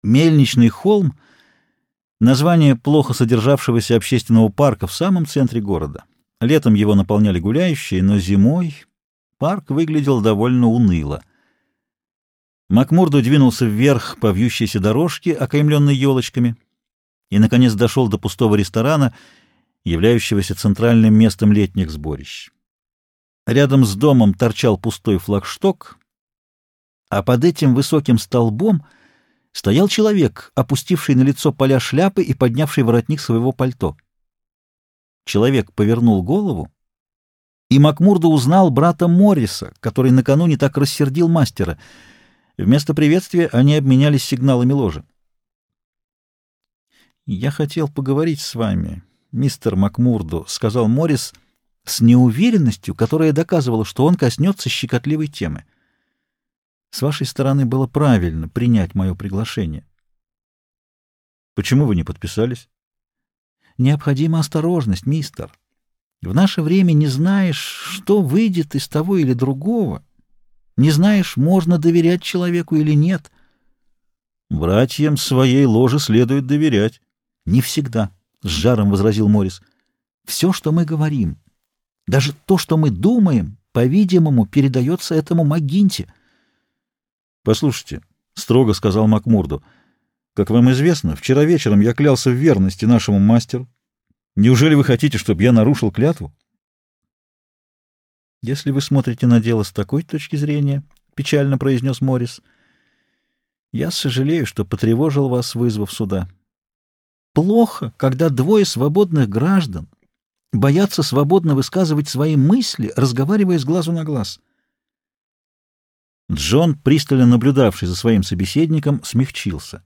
Мельничный холм — название плохо содержавшегося общественного парка в самом центре города. Летом его наполняли гуляющие, но зимой парк выглядел довольно уныло. Макмурдо двинулся вверх по вьющейся дорожке, окаймленной елочками, и, наконец, дошел до пустого ресторана, являющегося центральным местом летних сборищ. Рядом с домом торчал пустой флагшток, а под этим высоким столбом стоял человек, опустивший на лицо поля шляпы и поднявший воротник своего пальто. Человек повернул голову, и Макмурдо узнал брата Морриса, который накануне так рассердил мастера. Вместо приветствия они обменялись сигналами ложи. «Я хотел поговорить с вами, мистер Макмурдо», — сказал Моррис с неуверенностью, которая доказывала, что он коснется щекотливой темы. «С вашей стороны было правильно принять мое приглашение». «Почему вы не подписались?» «Необходима осторожность, мистер. В наше время не знаешь, что выйдет из того или другого. Не знаешь, можно доверять человеку или нет». «Братьям своей ложи следует доверять». «Не всегда», — с жаром возразил Моррис. «Все, что мы говорим, даже то, что мы думаем, по-видимому, передается этому Макгинти». «Послушайте», — строго сказал Макмурдо, — «как вам известно, вчера вечером я клялся в верности нашему мастеру. Неужели вы хотите, чтобы я нарушил клятву?» «Если вы смотрите на дело с такой точки зрения, — печально произнес Моррис, — я сожалею, что потревожил вас, вызвав сюда. Плохо, когда двое свободных граждан боятся свободно высказывать свои мысли, разговаривая с глазу на глаз». Джон, пристально наблюдавший за своим собеседником, смягчился.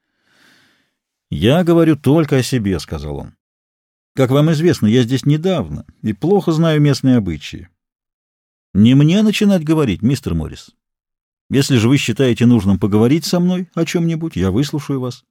«Я говорю только о себе», — сказал он. «Как вам известно, я здесь недавно и плохо знаю местные обычаи. Не мне начинать говорить, мистер Моррис. Если же вы считаете нужным поговорить со мной о чем-нибудь, я выслушаю вас».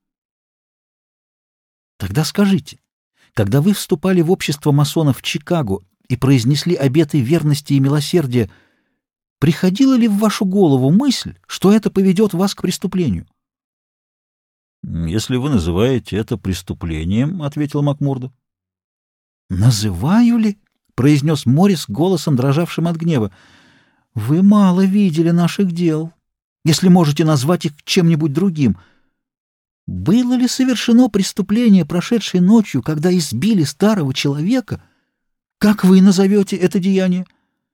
«Тогда скажите, когда вы вступали в общество масонов в Чикаго и произнесли обеты верности и милосердия, приходила ли в вашу голову мысль, что это поведет вас к преступлению?» «Если вы называете это преступлением, — ответил Макмурдо. «Называю ли?» — произнес Моррис голосом, дрожавшим от гнева. «Вы мало видели наших дел, если можете назвать их чем-нибудь другим. Было ли совершено преступление, прошедшей ночью, когда избили старого человека? Как вы назовете это деяние?»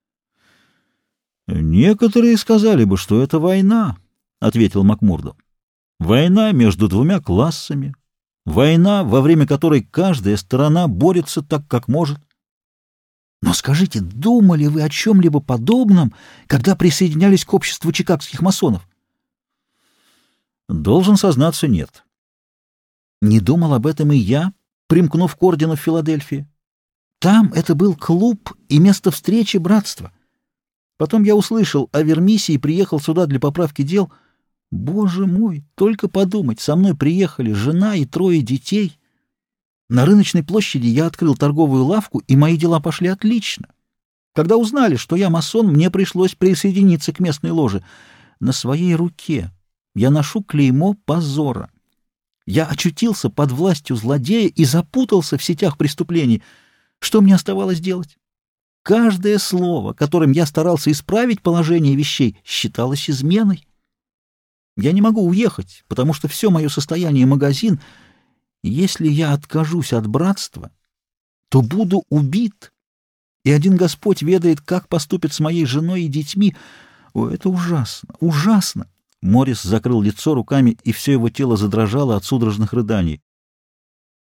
«Некоторые сказали бы, что это война, — ответил Макмурдо. Война между двумя классами, война, во время которой каждая сторона борется так, как может». «Но скажите, думали вы о чем-либо подобном, когда присоединялись к обществу чикагских масонов?» «Должен сознаться, нет». «Не думал об этом и я, примкнув к ордену в Филадельфии. Там это был клуб и место встречи братства. Потом я услышал о Вермисе и приехал сюда для поправки дел. Боже мой, только подумать, со мной приехали жена и 3 детей. На рыночной площади я открыл торговую лавку, и мои дела пошли отлично. Когда узнали, что я масон, мне пришлось присоединиться к местной ложе. На своей руке я ношу клеймо позора. Я очутился под властью злодея и запутался в сетях преступлений. Что мне оставалось делать? Каждое слово, которым я старался исправить положение вещей, считалось изменой. Я не могу уехать, потому что все мое состояние — магазин. Если я откажусь от братства, то буду убит, и один Господь ведает, как поступит с моей женой и детьми. О, это ужасно, ужасно!» Моррис закрыл лицо руками, и все его тело задрожало от судорожных рыданий.